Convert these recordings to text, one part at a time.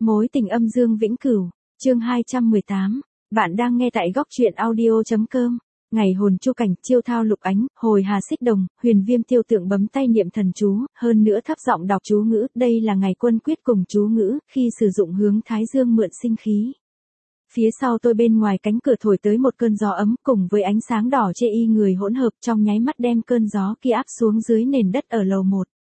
Mối tình âm dương vĩnh cửu, chương 218. Bạn đang nghe tại góc truyện audio.com. Ngày hồn chu cảnh, chiêu thao lục ánh, hồi hà xích đồng, huyền viêm tiêu tượng bấm tay niệm thần chú, hơn nữa thấp giọng đọc chú ngữ. Đây là ngày quân quyết cùng chú ngữ, khi sử dụng hướng thái dương mượn sinh khí. Phía sau tôi bên ngoài cánh cửa thổi tới một cơn gió ấm, cùng với ánh sáng đỏ chê y người hỗn hợp, trong nháy mắt đem cơn gió kia áp xuống dưới nền đất ở lầu 1.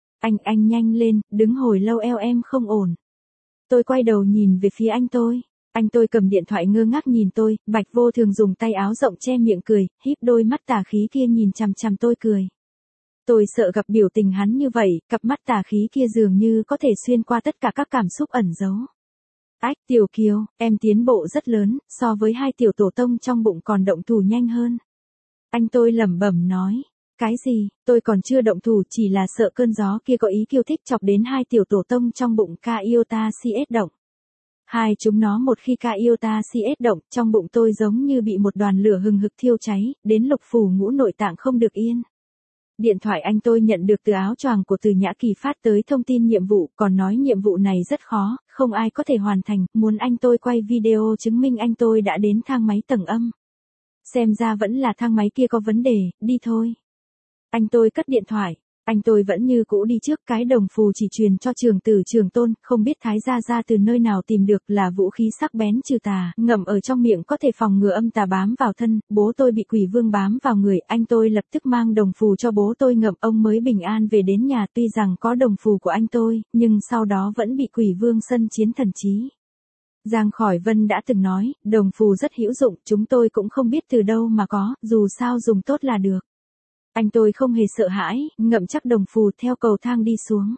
Anh nhanh lên, đứng hồi lâu eo em không ổn. Tôi quay đầu nhìn về phía anh tôi cầm điện thoại ngơ ngác nhìn tôi. Bạch Vô Thường dùng tay áo rộng che miệng cười, híp đôi mắt tà khí kia nhìn chằm chằm tôi cười. Tôi sợ gặp biểu tình hắn như vậy, cặp mắt tà khí kia dường như có thể xuyên qua tất cả các cảm xúc ẩn giấu. Ách, Tiểu Kiều, em tiến bộ rất lớn, so với hai tiểu tổ tông trong bụng còn động thủ nhanh hơn. Anh tôi lẩm bẩm nói. Cái gì, tôi còn chưa động thủ, chỉ là sợ cơn gió kia có ý kiêu thích chọc đến hai tiểu tổ tông trong bụng Ca Iota CS động. Hai chúng nó một khi Ca Iota CS động, trong bụng tôi giống như bị một đoàn lửa hừng hực thiêu cháy, đến lục phủ ngũ nội tạng không được yên. Điện thoại anh tôi nhận được từ áo choàng của Từ Nhã Kỳ phát tới thông tin nhiệm vụ, còn nói nhiệm vụ này rất khó, không ai có thể hoàn thành, muốn anh tôi quay video chứng minh anh tôi đã đến thang máy tầng âm. Xem ra vẫn là thang máy kia có vấn đề, đi thôi. Anh tôi cất điện thoại, anh tôi vẫn như cũ đi trước, cái đồng phù chỉ truyền cho Trường Tử Trường Tôn, không biết Thái gia gia từ nơi nào tìm được, là vũ khí sắc bén trừ tà, ngậm ở trong miệng có thể phòng ngừa âm tà bám vào thân. Bố tôi bị quỷ vương bám vào người, anh tôi lập tức mang đồng phù cho bố tôi ngậm, ông mới bình an về đến nhà. Tuy rằng có đồng phù của anh tôi, nhưng sau đó vẫn bị quỷ vương xâm chiếm thần trí. Giang Khỏi Vân đã từng nói, đồng phù rất hữu dụng, chúng tôi cũng không biết từ đâu mà có, dù sao dùng tốt là được. Anh tôi không hề sợ hãi, ngậm chắc đồng phù theo cầu thang đi xuống.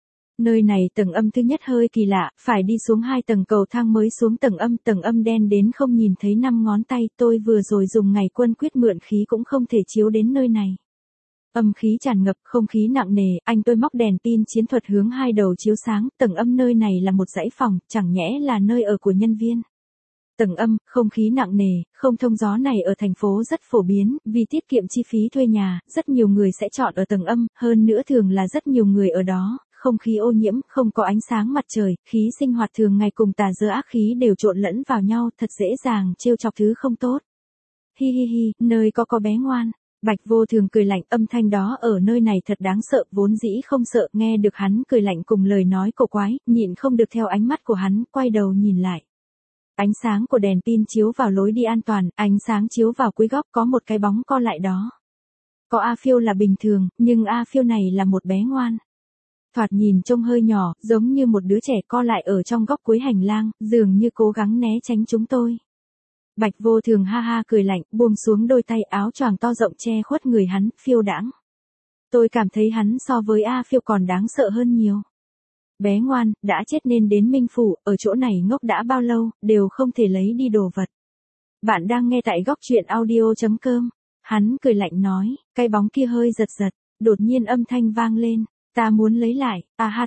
Nơi này tầng âm thứ nhất hơi kỳ lạ, phải đi xuống 2 tầng cầu thang mới xuống tầng âm đen đến không nhìn thấy 5 ngón tay. Tôi vừa rồi dùng ngày quân quyết mượn khí cũng không thể chiếu đến nơi này. Âm khí tràn ngập, không khí nặng nề, anh tôi móc đèn pin chiến thuật hướng 2 đầu chiếu sáng. Tầng âm nơi này là một dãy phòng, chẳng nhẽ là nơi ở của nhân viên. Tầng âm, không khí nặng nề, không thông gió này ở thành phố rất phổ biến, vì tiết kiệm chi phí thuê nhà, rất nhiều người sẽ chọn ở tầng âm, hơn nữa thường là rất nhiều người ở đó, không khí ô nhiễm, không có ánh sáng mặt trời, khí sinh hoạt thường ngày cùng tà dơ ác khí đều trộn lẫn vào nhau, thật dễ dàng trêu chọc thứ không tốt. Hi hi hi, nơi có bé ngoan. Bạch Vô Thường cười lạnh, âm thanh đó ở nơi này thật đáng sợ, vốn dĩ không sợ, nghe được hắn cười lạnh cùng lời nói cổ quái, nhịn không được theo ánh mắt của hắn, quay đầu nhìn lại. Ánh sáng của đèn pin chiếu vào lối đi an toàn, ánh sáng chiếu vào cuối góc có một cái bóng co lại đó. Có A Phiêu là bình thường, nhưng A Phiêu này là một bé ngoan. Thoạt nhìn trông hơi nhỏ, giống như một đứa trẻ co lại ở trong góc cuối hành lang, dường như cố gắng né tránh chúng tôi. Bạch Vô Thường ha ha cười lạnh, buông xuống đôi tay, áo choàng to rộng che khuất người hắn, phiêu đãng. Tôi cảm thấy hắn so với A Phiêu còn đáng sợ hơn nhiều. Bé ngoan, đã chết nên đến Minh Phủ, ở chỗ này ngốc đã bao lâu, đều không thể lấy đi đồ vật. Bạn đang nghe tại góc truyện audio.com. Hắn cười lạnh nói, cái bóng kia hơi giật giật, đột nhiên âm thanh vang lên, ta muốn lấy lại,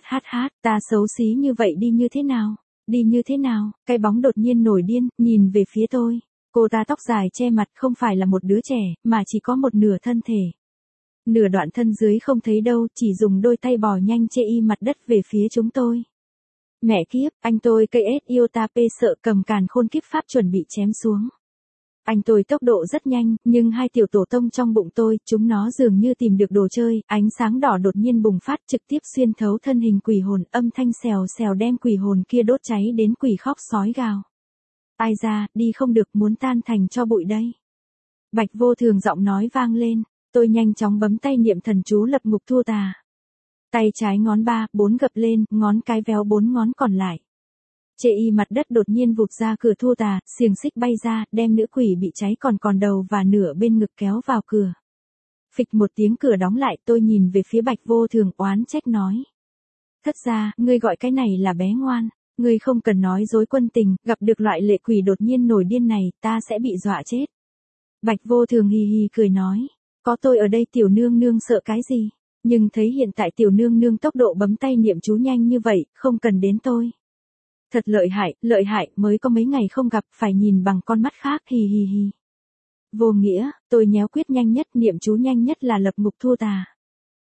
ta xấu xí như vậy đi như thế nào, cái bóng đột nhiên nổi điên, nhìn về phía tôi. Cô ta tóc dài che mặt, không phải là một đứa trẻ, mà chỉ có một nửa thân thể. Nửa đoạn thân dưới không thấy đâu, chỉ dùng đôi tay bò nhanh chê y mặt đất về phía chúng tôi. Mẹ kiếp, anh tôi cây S Iota P sợ cầm càn khôn kiếp pháp chuẩn bị chém xuống. Anh tôi tốc độ rất nhanh, nhưng hai tiểu tổ tông trong bụng tôi, chúng nó dường như tìm được đồ chơi, ánh sáng đỏ đột nhiên bùng phát trực tiếp xuyên thấu thân hình quỷ hồn, âm thanh xèo xèo đem quỷ hồn kia đốt cháy đến quỷ khóc sói gào. Ai ra, đi không được, muốn tan thành cho bụi đây. Bạch Vô Thường giọng nói vang lên. Tôi nhanh chóng bấm tay niệm thần chú lập ngục thua tà. Tay trái ngón 3, 4 gập lên, ngón cái véo 4 ngón còn lại. Chê y mặt đất đột nhiên vụt ra cửa thua tà, xiềng xích bay ra, đem nữ quỷ bị cháy còn đầu và nửa bên ngực kéo vào cửa. Phịch một tiếng cửa đóng lại, tôi nhìn về phía Bạch Vô Thường oán trách nói. Thất ra, ngươi gọi cái này là bé ngoan, ngươi không cần nói dối quân tình, gặp được loại lệ quỷ đột nhiên nổi điên này, ta sẽ bị dọa chết. Bạch Vô Thường hì hì cười nói. Có tôi ở đây tiểu nương nương sợ cái gì, nhưng thấy hiện tại tiểu nương nương tốc độ bấm tay niệm chú nhanh như vậy, không cần đến tôi. Thật lợi hại, mới có mấy ngày không gặp, phải nhìn bằng con mắt khác, hì hì hì. Vô nghĩa, tôi nhéo quyết nhanh nhất, niệm chú nhanh nhất là lập ngục thua tà.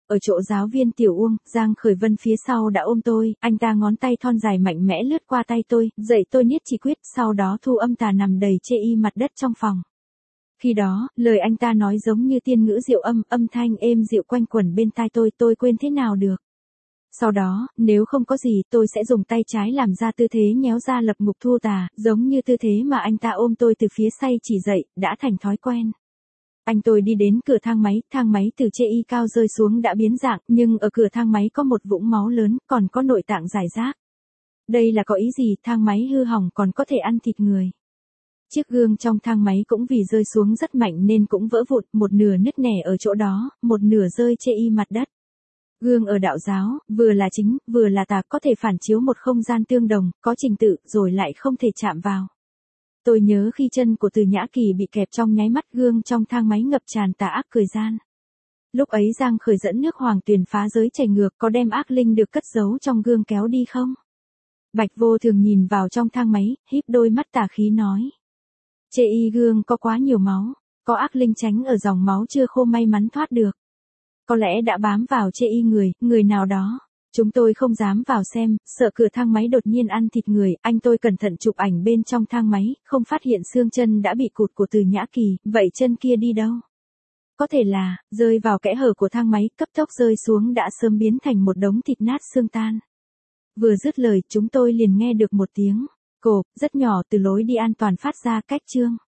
Ở chỗ giáo viên Tiểu Uông, Giang Khởi Vân phía sau đã ôm tôi, anh ta ngón tay thon dài mạnh mẽ lướt qua tay tôi, dạy tôi niết chỉ quyết, sau đó thu âm tà nằm đầy chê y mặt đất trong phòng. Khi đó, lời anh ta nói giống như tiên ngữ diệu âm, âm thanh êm dịu quanh quẩn bên tai tôi quên thế nào được. Sau đó, nếu không có gì, tôi sẽ dùng tay trái làm ra tư thế nhéo ra lập ngục thu tà, giống như tư thế mà anh ta ôm tôi từ phía say chỉ dậy, đã thành thói quen. Anh tôi đi đến cửa thang máy từ chê y cao rơi xuống đã biến dạng, nhưng ở cửa thang máy có một vũng máu lớn, còn có nội tạng rải rác. Đây là có ý gì, thang máy hư hỏng còn có thể ăn thịt người. Chiếc gương trong thang máy cũng vì rơi xuống rất mạnh nên cũng vỡ vụn, một nửa nứt nẻ ở chỗ đó, một nửa rơi chê y mặt đất. Gương ở đạo giáo, vừa là chính, vừa là tà, có thể phản chiếu một không gian tương đồng, có trình tự, rồi lại không thể chạm vào. Tôi nhớ khi chân của Từ Nhã Kỳ bị kẹp trong nháy mắt, gương trong thang máy ngập tràn tà ác cười gian. Lúc ấy Giang Khởi dẫn nước Hoàng Tuyền phá giới chảy ngược, có đem ác linh được cất giấu trong gương kéo đi không? Bạch Vô Thường nhìn vào trong thang máy, híp đôi mắt tà khí nói. Chê y gương có quá nhiều máu, có ác linh tránh ở dòng máu chưa khô may mắn thoát được. Có lẽ đã bám vào chê y người nào đó. Chúng tôi không dám vào xem, sợ cửa thang máy đột nhiên ăn thịt người, anh tôi cẩn thận chụp ảnh bên trong thang máy, không phát hiện xương chân đã bị cụt của Từ Nhã Kỳ, vậy chân kia đi đâu? Có thể là, rơi vào kẽ hở của thang máy, cấp tốc rơi xuống đã sớm biến thành một đống thịt nát xương tan. Vừa dứt lời, chúng tôi liền nghe được một tiếng cộp rất nhỏ từ lối đi an toàn phát ra cách chương.